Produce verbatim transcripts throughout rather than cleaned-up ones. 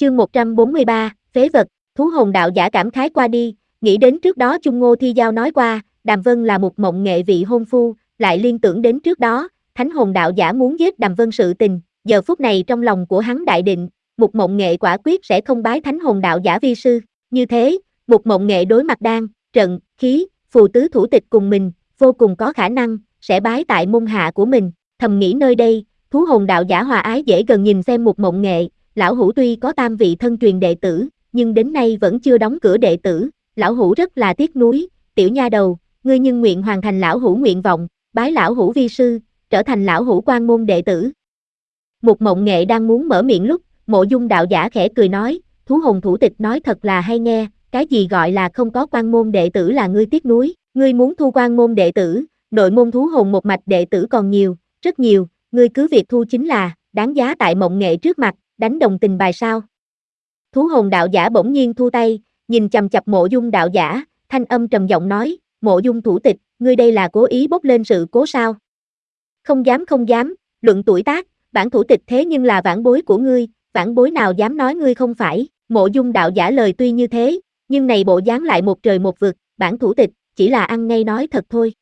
Chương một trăm bốn mươi ba, phế vật. Thú hồn đạo giả cảm khái qua đi, nghĩ đến trước đó Chung Ngô Thi Giao nói qua, Đàm Vân là một mộng nghệ vị hôn phu, lại liên tưởng đến trước đó, thánh hồn đạo giả muốn giết Đàm Vân sự tình, giờ phút này trong lòng của hắn đại định, một mộng nghệ quả quyết sẽ không bái thánh hồn đạo giả vi sư, như thế, một mộng nghệ đối mặt đan, trận, khí, phù tứ thủ tịch cùng mình, vô cùng có khả năng, sẽ bái tại môn hạ của mình, thầm nghĩ nơi đây, thú hồn đạo giả hòa ái dễ gần nhìn xem một mộng nghệ, lão hủ tuy có tam vị thân truyền đệ tử, nhưng đến nay vẫn chưa đóng cửa đệ tử, lão hủ rất là tiếc nuối, tiểu nha đầu, ngươi nhưng nguyện hoàn thành lão hủ nguyện vọng, bái lão hủ vi sư, trở thành lão hủ quan môn đệ tử. Một mộng nghệ đang muốn mở miệng lúc, Mộ Dung đạo giả khẽ cười nói, thú hồn thủ tịch nói thật là hay nghe, cái gì gọi là không có quan môn đệ tử là ngươi tiếc nuối, ngươi muốn thu quan môn đệ tử, nội môn thú hồn một mạch đệ tử còn nhiều, rất nhiều, ngươi cứ việc thu chính là, đáng giá tại mộng nghệ trước mặt, đánh đồng tình bài sao. Thú hồn đạo giả bỗng nhiên thu tay, nhìn chằm chằm Mộ Dung đạo giả, thanh âm trầm giọng nói, Mộ Dung thủ tịch, ngươi đây là cố ý bốc lên sự cố sao? Không dám không dám, luận tuổi tác, bản thủ tịch thế nhưng là vãn bối của ngươi, vãn bối nào dám nói ngươi không phải, Mộ Dung đạo giả lời tuy như thế, nhưng này bộ dáng lại một trời một vực, bản thủ tịch, chỉ là ăn ngay nói thật thôi.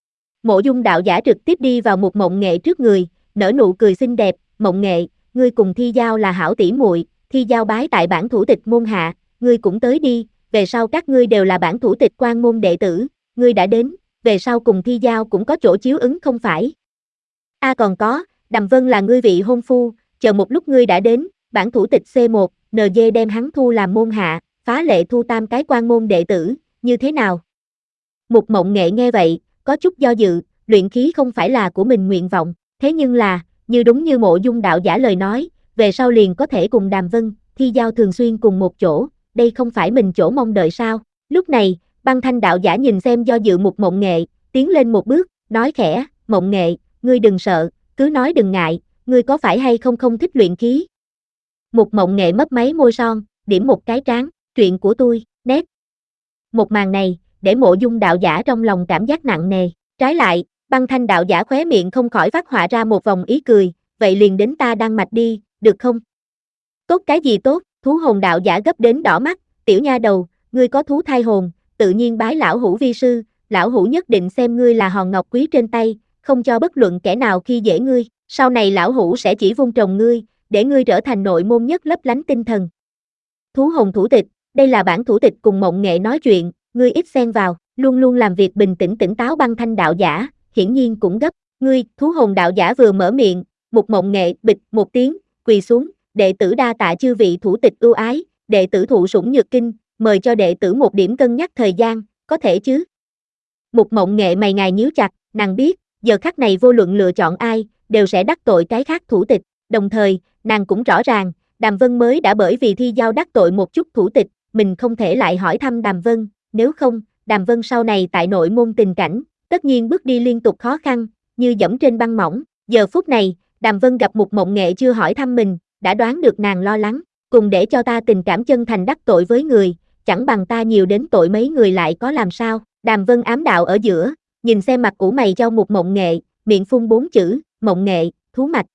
Mộ Dung đạo giả trực tiếp đi vào một mộng nghệ trước người, nở nụ cười xinh đẹp, mộng nghệ, ngươi cùng Thi Giao là hảo tỷ muội, Thi Giao bái tại bản thủ tịch môn hạ, ngươi cũng tới đi, về sau các ngươi đều là bản thủ tịch quan môn đệ tử, ngươi đã đến, về sau cùng Thi Giao cũng có chỗ chiếu ứng không phải. A à còn có, Đàm Vân là ngươi vị hôn phu, chờ một lúc ngươi đã đến, bản thủ tịch C một, en giê đem hắn thu làm môn hạ, phá lệ thu tam cái quan môn đệ tử, như thế nào? Một mộng nghệ nghe vậy, có chút do dự, luyện khí không phải là của mình nguyện vọng, thế nhưng là, như đúng như Mộ Dung đạo giả lời nói, về sau liền có thể cùng Đàm Vân, Thi Giao thường xuyên cùng một chỗ, đây không phải mình chỗ mong đợi sao? Lúc này, Băng Thanh đạo giả nhìn xem do dự một mộng nghệ, tiến lên một bước, nói khẽ, mộng nghệ, ngươi đừng sợ, cứ nói đừng ngại, ngươi có phải hay không không thích luyện khí? Một mộng nghệ mấp máy môi son, điểm một cái trán, chuyện của tôi, nét. Một màn này, để Mộ Dung đạo giả trong lòng cảm giác nặng nề, trái lại, Băng Thanh đạo giả khóe miệng không khỏi phát họa ra một vòng ý cười, vậy liền đến ta đan mạch đi, được không? Tốt cái gì tốt, thú hồn đạo giả gấp đến đỏ mắt, tiểu nha đầu, ngươi có thú thai hồn, tự nhiên bái lão hủ vi sư, lão hủ nhất định xem ngươi là hòn ngọc quý trên tay, không cho bất luận kẻ nào khi dễ ngươi, sau này lão hủ sẽ chỉ vun trồng ngươi, để ngươi trở thành nội môn nhất lấp lánh tinh thần. Thú hồn thủ tịch, đây là bản thủ tịch cùng mộng nghệ nói chuyện, ngươi ít xen vào, luôn luôn làm việc bình tĩnh tỉnh táo Băng Thanh đạo giả, hiển nhiên cũng gấp, ngươi, thú hồn đạo giả vừa mở miệng, một mộng nghệ bịch một tiếng, quỳ xuống, đệ tử đa tạ chư vị thủ tịch ưu ái, đệ tử thụ sủng nhược kinh, mời cho đệ tử một điểm cân nhắc thời gian, có thể chứ? Một mộng nghệ mày ngài nhíu chặt, nàng biết, giờ khắc này vô luận lựa chọn ai, đều sẽ đắc tội cái khác thủ tịch, đồng thời, nàng cũng rõ ràng, Đàm Vân mới đã bởi vì Thi Giao đắc tội một chút thủ tịch, mình không thể lại hỏi thăm Đàm Vân, nếu không, Đàm Vân sau này tại nội môn tình cảnh, tất nhiên bước đi liên tục khó khăn, như dẫm trên băng mỏng, giờ phút này, Đàm Vân gặp một mộng nghệ chưa hỏi thăm mình, đã đoán được nàng lo lắng, cùng để cho ta tình cảm chân thành đắc tội với người, chẳng bằng ta nhiều đến tội mấy người lại có làm sao, Đàm Vân ám đạo ở giữa, nhìn xem mặt của mày cho một mộng nghệ, miệng phun bốn chữ, mộng nghệ, thú mạch.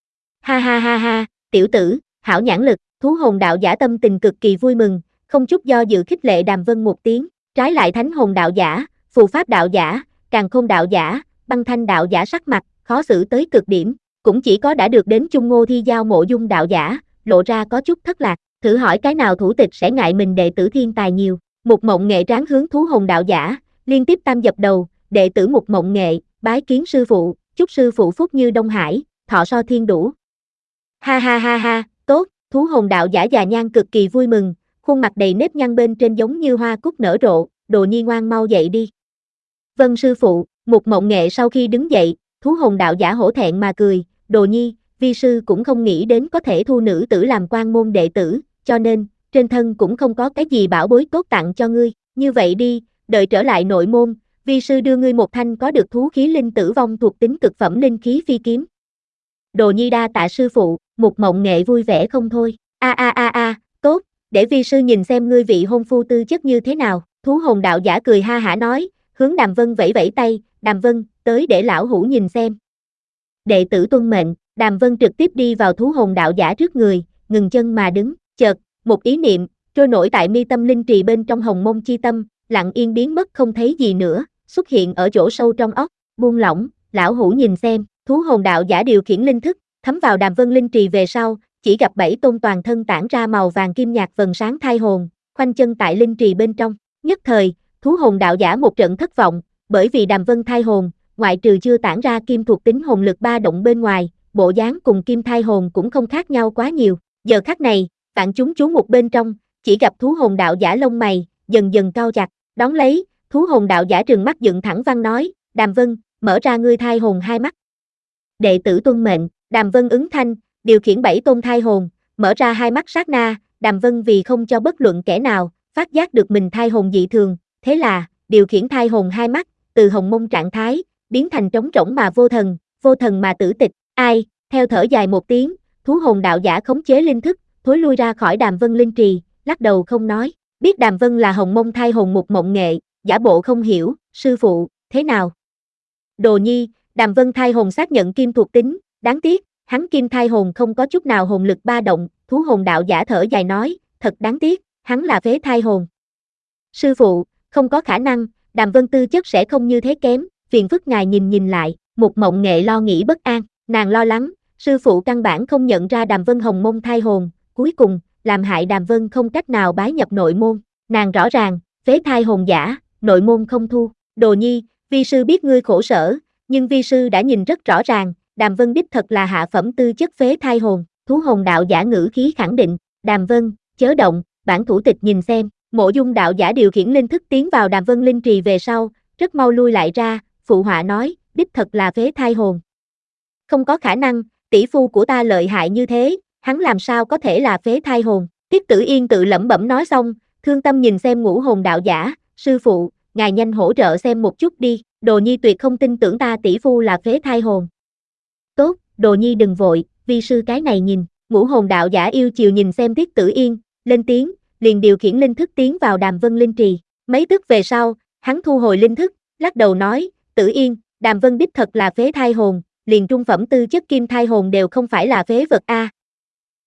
Ha ha ha ha, tiểu tử, hảo nhãn lực, thú hồn đạo giả tâm tình cực kỳ vui mừng, không chút do dự khích lệ Đàm Vân một tiếng, trái lại thánh hồn đạo giả, phù pháp đạo giả, càn khôn đạo giả, Băng Thanh đạo giả sắc mặt, khó xử tới cực điểm, cũng chỉ có đã được đến Chung Ngô Thi Giao Mộ Dung đạo giả, lộ ra có chút thất lạc, thử hỏi cái nào thủ tịch sẽ ngại mình đệ tử thiên tài nhiều, một mộng nghệ tráng hướng thú hồn đạo giả, liên tiếp tam dập đầu, đệ tử một mộng nghệ, bái kiến sư phụ, chúc sư phụ phúc như Đông Hải, thọ so thiên đủ. Ha ha ha ha, tốt, thú hồn đạo giả già nhan cực kỳ vui mừng, khuôn mặt đầy nếp nhăn bên trên giống như hoa cúc nở rộ, đồ nhi ngoan mau dậy đi. Vâng sư phụ, một mộng nghệ sau khi đứng dậy, thú hồn đạo giả hổ thẹn mà cười, đồ nhi, vi sư cũng không nghĩ đến có thể thu nữ tử làm quan môn đệ tử, cho nên, trên thân cũng không có cái gì bảo bối tốt tặng cho ngươi, như vậy đi, đợi trở lại nội môn, vi sư đưa ngươi một thanh có được thú khí linh tử vong thuộc tính cực phẩm linh khí phi kiếm. Đồ nhi đa tạ sư phụ, một mộng nghệ vui vẻ không thôi, a a a a, tốt, để vi sư nhìn xem ngươi vị hôn phu tư chất như thế nào, thú hồn đạo giả cười ha hả nói, hướng Đàm Vân vẫy vẫy tay, Đàm Vân, tới để lão hủ nhìn xem. Đệ tử tuân mệnh, Đàm Vân trực tiếp đi vào thú hồn đạo giả trước người, ngừng chân mà đứng, Chợt, một ý niệm, trôi nổi tại mi tâm linh trì bên trong hồng mông chi tâm, lặng yên biến mất không thấy gì nữa, xuất hiện ở chỗ sâu trong óc, buông lỏng, lão hủ nhìn xem, thú hồn đạo giả điều khiển linh thức, thấm vào đàm vân linh trì về sau, chỉ gặp bảy tôn toàn thân tản ra màu vàng kim nhạt vầng sáng thai hồn, khoanh chân tại linh trì bên trong, nhất thời, thú hồn đạo giả một trận thất vọng, bởi vì đàm vân thai hồn, ngoại trừ chưa tản ra kim thuộc tính hồn lực ba động bên ngoài, bộ dáng cùng kim thai hồn cũng không khác nhau quá nhiều, giờ khắc này, vạn chúng chú mục bên trong, chỉ gặp thú hồn đạo giả lông mày, dần dần cau chặt, đón lấy, thú hồn đạo giả trừng mắt dựng thẳng văn nói, Đàm Vân, mở ra ngươi thai hồn hai mắt. Đệ tử tuân mệnh, Đàm Vân ứng thanh, điều khiển bảy tôn thai hồn, mở ra hai mắt sát na, Đàm Vân vì không cho bất luận kẻ nào, phát giác được mình thai hồn dị thường, thế là, điều khiển thai hồn hai mắt, từ hồng mông trạng thái, biến thành trống rỗng mà vô thần, vô thần mà tử tịch, ai, theo thở dài một tiếng, thú hồn đạo giả khống chế linh thức, thối lui ra khỏi Đàm Vân linh trì, lắc đầu không nói, biết Đàm Vân là hồng mông thai hồn một mộng nghệ, giả bộ không hiểu, sư phụ, thế nào? Đồ nhi, Đàm Vân thai hồn xác nhận kim thuộc tính, đáng tiếc, hắn kim thai hồn không có chút nào hồn lực ba động, thú hồn đạo giả thở dài nói, thật đáng tiếc, hắn là phế thai hồn. Sư phụ, không có khả năng, Đàm Vân tư chất sẽ không như thế kém, phiền phức ngài nhìn nhìn lại, một mộng nghệ lo nghĩ bất an, nàng lo lắng, sư phụ căn bản không nhận ra Đàm Vân hồng mông thai hồn, cuối cùng, làm hại Đàm Vân không cách nào bái nhập nội môn, nàng rõ ràng, phế thai hồn giả, nội môn không thu, Đồ nhi, vi sư biết ngươi khổ sở, nhưng vi sư đã nhìn rất rõ ràng, Đàm Vân đích thật là hạ phẩm tư chất phế thai hồn, thú hồn đạo giả ngữ khí khẳng định, Đàm Vân, chớ động, bản thủ tịch nhìn xem, Mộ Dung đạo giả điều khiển linh thức tiến vào Đàm Vân linh trì về sau, rất mau lui lại ra, phụ họa nói, đích thật là phế thai hồn. Không có khả năng, tỷ phu của ta lợi hại như thế, hắn làm sao có thể là phế thai hồn, Tiết Tử Yên tự lẩm bẩm nói xong, thương tâm nhìn xem ngũ hồn đạo giả, sư phụ, ngài nhanh hỗ trợ xem một chút đi, Đồ nhi tuyệt không tin tưởng ta tỷ phu là phế thai hồn. Tốt, Đồ nhi đừng vội, vi sư cái này nhìn, ngũ hồn đạo giả yêu chiều nhìn xem Tiết Tử Yên, lên tiếng, liền điều khiển linh thức tiến vào Đàm Vân linh trì, mấy tức về sau, hắn thu hồi linh thức, lắc đầu nói, Tử Yên, Đàm Vân đích thật là phế thai hồn, liền trung phẩm tư chất kim thai hồn đều không phải là phế vật a,